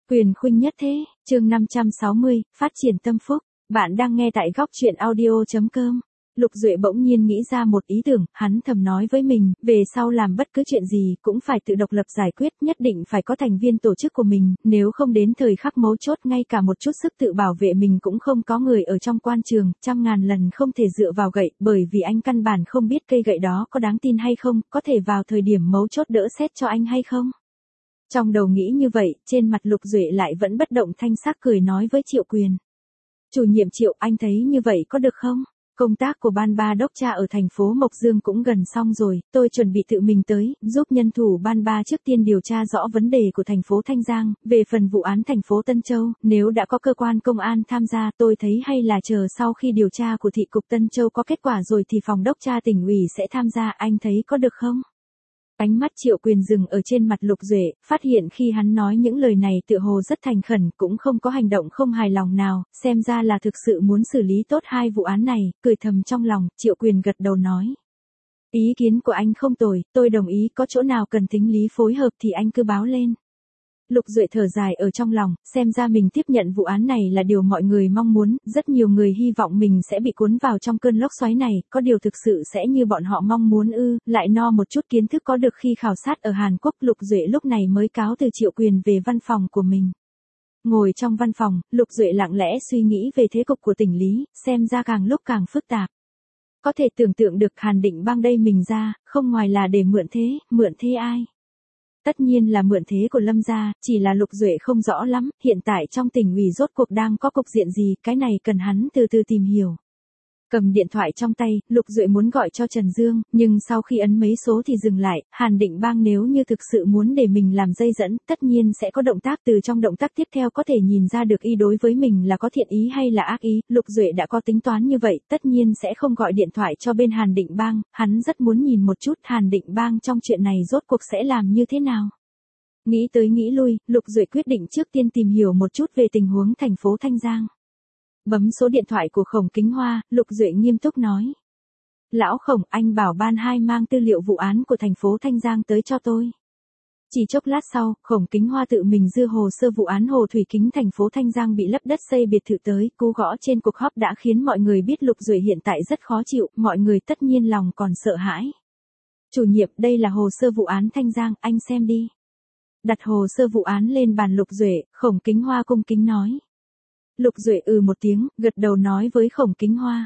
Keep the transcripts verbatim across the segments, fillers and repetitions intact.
Quyền khuynh nhất thế, chương năm trăm sáu mươi, phát triển tâm phúc. Bạn đang nghe tại góc truyện audio chấm com. Lục Duệ bỗng nhiên nghĩ ra một ý tưởng, hắn thầm nói với mình, về sau làm bất cứ chuyện gì cũng phải tự độc lập giải quyết, nhất định phải có thành viên tổ chức của mình, nếu không đến thời khắc mấu chốt ngay cả một chút sức tự bảo vệ mình cũng không có. Người ở trong quan trường, trăm ngàn lần không thể dựa vào gậy, bởi vì anh căn bản không biết cây gậy đó có đáng tin hay không, có thể vào thời điểm mấu chốt đỡ xét cho anh hay không. Trong đầu nghĩ như vậy, trên mặt Lục Duệ lại vẫn bất động thanh sắc cười nói với Triệu Quyền. Chủ nhiệm Triệu, anh thấy như vậy có được không? Công tác của ban ba đốc tra ở thành phố Mộc Dương cũng gần xong rồi, tôi chuẩn bị tự mình tới, giúp nhân thủ ban ba trước tiên điều tra rõ vấn đề của thành phố Thanh Giang, về phần vụ án thành phố Tân Châu, nếu đã có cơ quan công an tham gia, tôi thấy hay là chờ sau khi điều tra của thị cục Tân Châu có kết quả rồi thì phòng đốc tra tỉnh ủy sẽ tham gia, anh thấy có được không? Ánh mắt Triệu Quyền dừng ở trên mặt Lục Duệ, phát hiện khi hắn nói những lời này tựa hồ rất thành khẩn, cũng không có hành động không hài lòng nào, xem ra là thực sự muốn xử lý tốt hai vụ án này, cười thầm trong lòng, Triệu Quyền gật đầu nói. Ý kiến của anh không tồi, tôi đồng ý, có chỗ nào cần tính lý phối hợp thì anh cứ báo lên. Lục Duệ thở dài ở trong lòng, xem ra mình tiếp nhận vụ án này là điều mọi người mong muốn, rất nhiều người hy vọng mình sẽ bị cuốn vào trong cơn lốc xoáy này, có điều thực sự sẽ như bọn họ mong muốn ư, lại no một chút kiến thức có được khi khảo sát ở Hàn Quốc. Lục Duệ lúc này mới cáo từ Triệu Quyền về văn phòng của mình. Ngồi trong văn phòng, Lục Duệ lặng lẽ suy nghĩ về thế cục của tỉnh Lý, xem ra càng lúc càng phức tạp. Có thể tưởng tượng được Hàn Định Bang đây mình ra, không ngoài là để mượn thế, mượn thế ai? Tất nhiên là mượn thế của Lâm gia, chỉ là Lục Duệ không rõ lắm, hiện tại trong tỉnh ủy rốt cuộc đang có cục diện gì, cái này cần hắn từ từ tìm hiểu. Cầm điện thoại trong tay, Lục Duệ muốn gọi cho Trần Dương, nhưng sau khi ấn mấy số thì dừng lại, Hàn Định Bang nếu như thực sự muốn để mình làm dây dẫn, tất nhiên sẽ có động tác, từ trong động tác tiếp theo có thể nhìn ra được y đối với mình là có thiện ý hay là ác ý, Lục Duệ đã có tính toán như vậy, tất nhiên sẽ không gọi điện thoại cho bên Hàn Định Bang, hắn rất muốn nhìn một chút Hàn Định Bang trong chuyện này rốt cuộc sẽ làm như thế nào. Nghĩ tới nghĩ lui, Lục Duệ quyết định trước tiên tìm hiểu một chút về tình huống thành phố Thanh Giang. Bấm số điện thoại của Khổng Kính Hoa, Lục Duệ nghiêm túc nói. Lão Khổng, anh bảo ban hai mang tư liệu vụ án của thành phố Thanh Giang tới cho tôi. Chỉ chốc lát sau, Khổng Kính Hoa tự mình đưa hồ sơ vụ án Hồ Thủy Kính thành phố Thanh Giang bị lấp đất xây biệt thự tới, cú gõ trên cuộc họp đã khiến mọi người biết Lục Duệ hiện tại rất khó chịu, mọi người tất nhiên lòng còn sợ hãi. Chủ nhiệm, đây là hồ sơ vụ án Thanh Giang, anh xem đi. Đặt hồ sơ vụ án lên bàn Lục Duệ, Khổng Kính Hoa cung kính nói. Lục Duệ ừ một tiếng, gật đầu nói với Khổng Kính Hoa.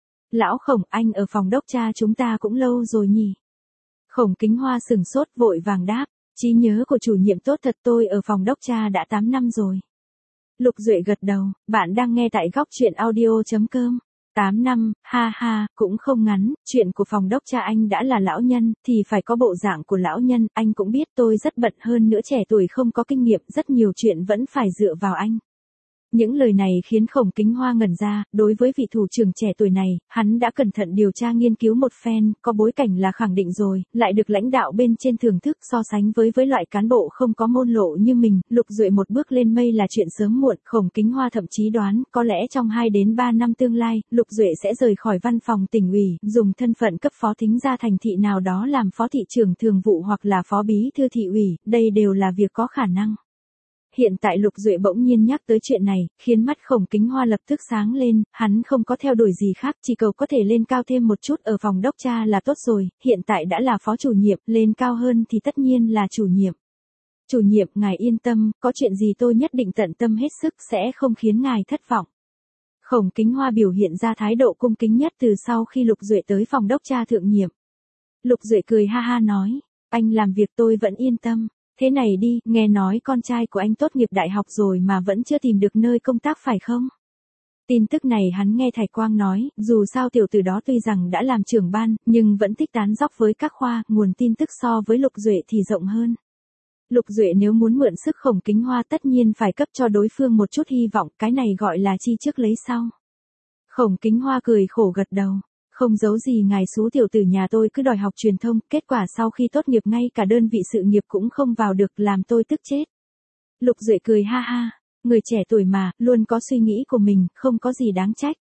Lão Khổng, anh ở phòng đốc tra chúng ta cũng lâu rồi nhỉ? Khổng Kính Hoa sừng sốt vội vàng đáp, trí nhớ của chủ nhiệm tốt thật, tôi ở phòng đốc tra đã tám năm rồi. Lục Duệ gật đầu, bạn đang nghe tại góc truyện audio chấm com. tám năm, ha ha, cũng không ngắn, chuyện của phòng đốc tra anh đã là lão nhân, thì phải có bộ dạng của lão nhân, anh cũng biết tôi rất bận, hơn nữa trẻ tuổi không có kinh nghiệm, rất nhiều chuyện vẫn phải dựa vào anh. Những lời này khiến Khổng Kính Hoa ngẩn ra, đối với vị thủ trưởng trẻ tuổi này, hắn đã cẩn thận điều tra nghiên cứu một phen, có bối cảnh là khẳng định rồi, lại được lãnh đạo bên trên thưởng thức, so sánh với với loại cán bộ không có môn lộ như mình, Lục Duệ một bước lên mây là chuyện sớm muộn, Khổng Kính Hoa thậm chí đoán, có lẽ trong hai đến ba năm tương lai, Lục Duệ sẽ rời khỏi văn phòng tỉnh ủy, dùng thân phận cấp phó thính gia thành thị nào đó làm phó thị trưởng thường vụ hoặc là phó bí thư thị ủy, đây đều là việc có khả năng. Hiện tại Lục Duệ bỗng nhiên nhắc tới chuyện này, khiến mắt Khổng Kính Hoa lập tức sáng lên, hắn không có theo đuổi gì khác, chỉ cầu có thể lên cao thêm một chút ở phòng đốc tra là tốt rồi, hiện tại đã là phó chủ nhiệm, lên cao hơn thì tất nhiên là chủ nhiệm. Chủ nhiệm, ngài yên tâm, có chuyện gì tôi nhất định tận tâm hết sức, sẽ không khiến ngài thất vọng. Khổng Kính Hoa biểu hiện ra thái độ cung kính nhất từ sau khi Lục Duệ tới phòng đốc tra thượng nhiệm. Lục Duệ cười ha ha nói, anh làm việc tôi vẫn yên tâm. Thế này đi, nghe nói con trai của anh tốt nghiệp đại học rồi mà vẫn chưa tìm được nơi công tác phải không? Tin tức này hắn nghe Thạch Quang nói, dù sao tiểu tử đó tuy rằng đã làm trưởng ban, nhưng vẫn thích tán dóc với các khoa, nguồn tin tức so với Lục Duệ thì rộng hơn. Lục Duệ nếu muốn mượn sức Khổng Kính Hoa tất nhiên phải cấp cho đối phương một chút hy vọng, cái này gọi là chi trước lấy sau. Khổng Kính Hoa cười khổ gật đầu. Không giấu gì ngài xú tiểu tử nhà tôi cứ đòi học truyền thông, kết quả sau khi tốt nghiệp ngay cả đơn vị sự nghiệp cũng không vào được, làm tôi tức chết. Lục Duệ cười ha ha, người trẻ tuổi mà, luôn có suy nghĩ của mình, không có gì đáng trách.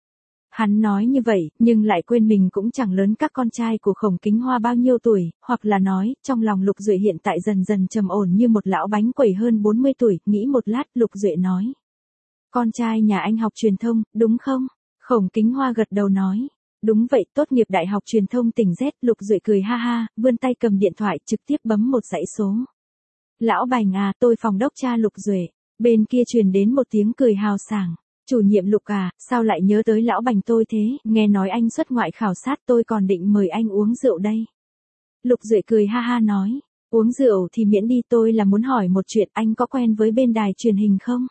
Hắn nói như vậy, nhưng lại quên mình cũng chẳng lớn các con trai của Khổng Kính Hoa bao nhiêu tuổi, hoặc là nói, trong lòng Lục Duệ hiện tại dần dần trầm ổn như một lão bánh quẩy hơn bốn mươi tuổi, nghĩ một lát, Lục Duệ nói. Con trai nhà anh học truyền thông, đúng không? Khổng Kính Hoa gật đầu nói. Đúng vậy, tốt nghiệp đại học truyền thông tỉnh Z, Lục Duệ cười ha ha, vươn tay cầm điện thoại, trực tiếp bấm một dãy số. Lão Bành à, tôi phòng đốc cha Lục Duệ. Bên kia truyền đến một tiếng cười hào sảng. Chủ nhiệm Lục à, sao lại nhớ tới lão Bành tôi thế, nghe nói anh xuất ngoại khảo sát tôi còn định mời anh uống rượu đây. Lục Duệ cười ha ha nói, uống rượu thì miễn đi, tôi là muốn hỏi một chuyện, anh có quen với bên đài truyền hình không?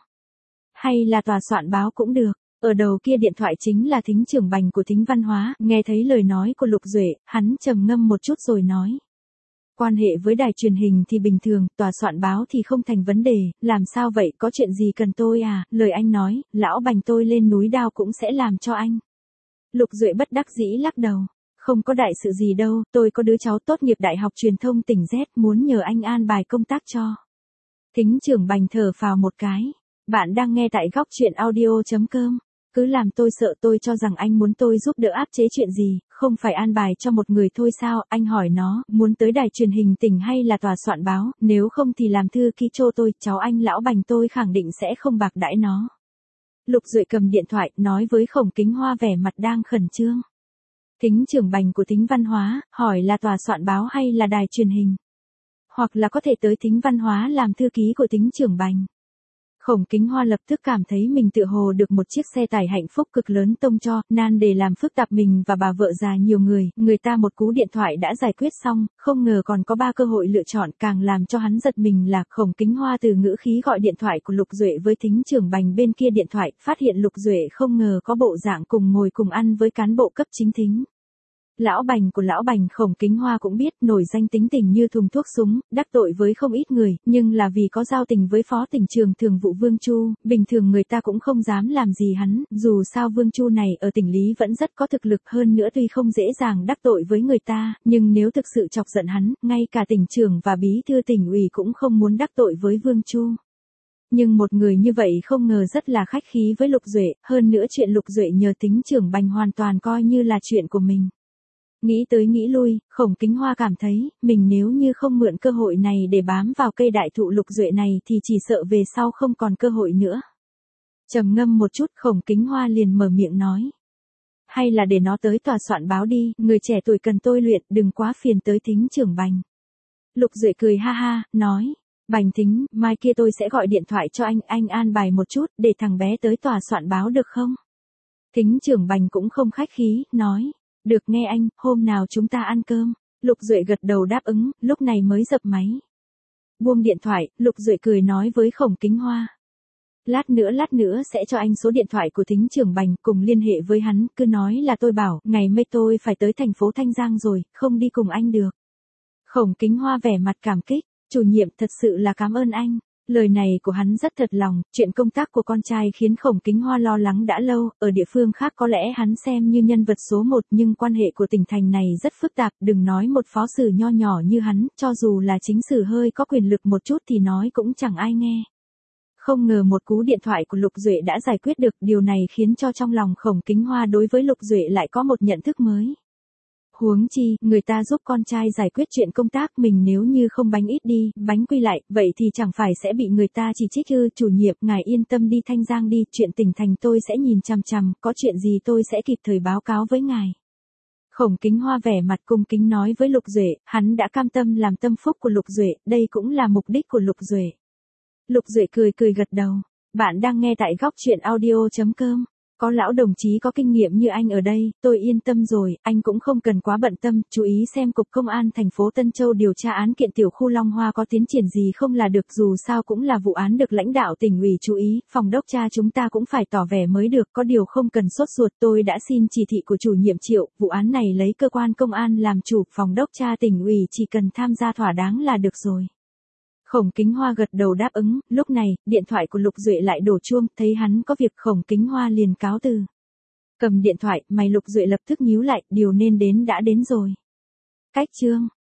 Hay là tòa soạn báo cũng được. Ở đầu kia điện thoại chính là Thính trưởng Bành của Thính Văn Hóa, nghe thấy lời nói của Lục Duệ, hắn trầm ngâm một chút rồi nói. Quan hệ với đài truyền hình thì bình thường, tòa soạn báo thì không thành vấn đề, làm sao vậy, có chuyện gì cần tôi à, lời anh nói, lão Bành tôi lên núi đao cũng sẽ làm cho anh. Lục Duệ bất đắc dĩ lắc đầu, không có đại sự gì đâu, tôi có đứa cháu tốt nghiệp đại học truyền thông tỉnh Z muốn nhờ anh an bài công tác cho. Thính trưởng Bành thở phào một cái, bạn đang nghe tại góc truyện audio.com. Cứ làm tôi sợ, tôi cho rằng anh muốn tôi giúp đỡ áp chế chuyện gì, không phải an bài cho một người thôi sao, anh hỏi nó, muốn tới đài truyền hình tỉnh hay là tòa soạn báo, nếu không thì làm thư ký cho tôi, cháu anh lão Bành tôi khẳng định sẽ không bạc đãi nó. Lục Duệ cầm điện thoại, nói với Khổng Kính Hoa vẻ mặt đang khẩn trương. Thính trưởng Bành của Thính Văn Hóa, hỏi là tòa soạn báo hay là đài truyền hình? Hoặc là có thể tới Thính Văn Hóa làm thư ký của Thính trưởng Bành. Khổng Kính Hoa lập tức cảm thấy mình tự hồ được một chiếc xe tải hạnh phúc cực lớn tông cho, nan để làm phức tạp mình và bà vợ già nhiều người, người ta một cú điện thoại đã giải quyết xong, không ngờ còn có ba cơ hội lựa chọn, càng làm cho hắn giật mình là Khổng Kính Hoa từ ngữ khí gọi điện thoại của Lục Duệ với Thính trưởng Bành bên kia điện thoại, phát hiện Lục Duệ không ngờ có bộ dạng cùng ngồi cùng ăn với cán bộ cấp chính thính. Lão Bành của lão Bành Khổng Kính Hoa cũng biết, nổi danh tính tình như thùng thuốc súng, đắc tội với không ít người, nhưng là vì có giao tình với phó tỉnh trường thường vụ Vương Chu, bình thường người ta cũng không dám làm gì hắn, dù sao Vương Chu này ở tỉnh Lý vẫn rất có thực lực, hơn nữa tuy không dễ dàng đắc tội với người ta, nhưng nếu thực sự chọc giận hắn, ngay cả tỉnh trưởng và bí thư tỉnh ủy cũng không muốn đắc tội với Vương Chu. Nhưng một người như vậy không ngờ rất là khách khí với Lục Duệ, hơn nữa chuyện Lục Duệ nhờ Thính trưởng Bành hoàn toàn coi như là chuyện của mình. Nghĩ tới nghĩ lui, Khổng Kính Hoa cảm thấy, mình nếu như không mượn cơ hội này để bám vào cây đại thụ Lục Duệ này thì chỉ sợ về sau không còn cơ hội nữa. Trầm ngâm một chút, Khổng Kính Hoa liền mở miệng nói. Hay là để nó tới tòa soạn báo đi, người trẻ tuổi cần tôi luyện, đừng quá phiền tới Thính trưởng Bành. Lục Duệ cười ha ha, nói. Bành Thính, mai kia tôi sẽ gọi điện thoại cho anh, anh an bài một chút, để thằng bé tới tòa soạn báo được không? Thính trưởng Bành cũng không khách khí, nói. Được nghe anh, hôm nào chúng ta ăn cơm. Lục Duệ gật đầu đáp ứng, lúc này mới dập máy. Buông điện thoại, Lục Duệ cười nói với Khổng Kính Hoa. Lát nữa lát nữa sẽ cho anh số điện thoại của Thính trưởng Bành, cùng liên hệ với hắn, cứ nói là tôi bảo, ngày mai tôi phải tới thành phố Thanh Giang rồi, không đi cùng anh được. Khổng Kính Hoa vẻ mặt cảm kích, chủ nhiệm thật sự là cảm ơn anh. Lời này của hắn rất thật lòng, chuyện công tác của con trai khiến Khổng Kính Hoa lo lắng đã lâu, ở địa phương khác có lẽ hắn xem như nhân vật số một nhưng quan hệ của tỉnh thành này rất phức tạp, đừng nói một phó sử nho nhỏ như hắn, cho dù là chính sử hơi có quyền lực một chút thì nói cũng chẳng ai nghe. Không ngờ một cú điện thoại của Lục Duệ đã giải quyết được, điều này khiến cho trong lòng Khổng Kính Hoa đối với Lục Duệ lại có một nhận thức mới. Huống chi, người ta giúp con trai giải quyết chuyện công tác, mình nếu như không bánh ít đi, bánh quy lại, vậy thì chẳng phải sẽ bị người ta chỉ trích ư? Chủ nhiệm, ngài yên tâm đi Thanh Giang đi, chuyện tỉnh thành tôi sẽ nhìn chằm chằm, có chuyện gì tôi sẽ kịp thời báo cáo với ngài. Khổng Kính Hoa vẻ mặt cung kính nói với Lục Duệ, hắn đã cam tâm làm tâm phúc của Lục Duệ, đây cũng là mục đích của Lục Duệ. Lục Duệ cười cười gật đầu, bạn đang nghe tại góc truyện audio.com. Có lão đồng chí có kinh nghiệm như anh ở đây, tôi yên tâm rồi, anh cũng không cần quá bận tâm, chú ý xem Cục Công an thành phố Tân Châu điều tra án kiện tiểu khu Long Hoa có tiến triển gì không là được, dù sao cũng là vụ án được lãnh đạo tỉnh ủy chú ý, phòng đốc tra chúng ta cũng phải tỏ vẻ mới được, có điều không cần sốt ruột, tôi đã xin chỉ thị của chủ nhiệm Triệu, vụ án này lấy cơ quan công an làm chủ, phòng đốc tra tỉnh ủy chỉ cần tham gia thỏa đáng là được rồi. Khổng Kính Hoa gật đầu đáp ứng, lúc này, điện thoại của Lục Duệ lại đổ chuông, thấy hắn có việc Khổng Kính Hoa liền cáo từ. Cầm điện thoại, mày Lục Duệ lập tức nhíu lại, điều nên đến đã đến rồi. Cách chương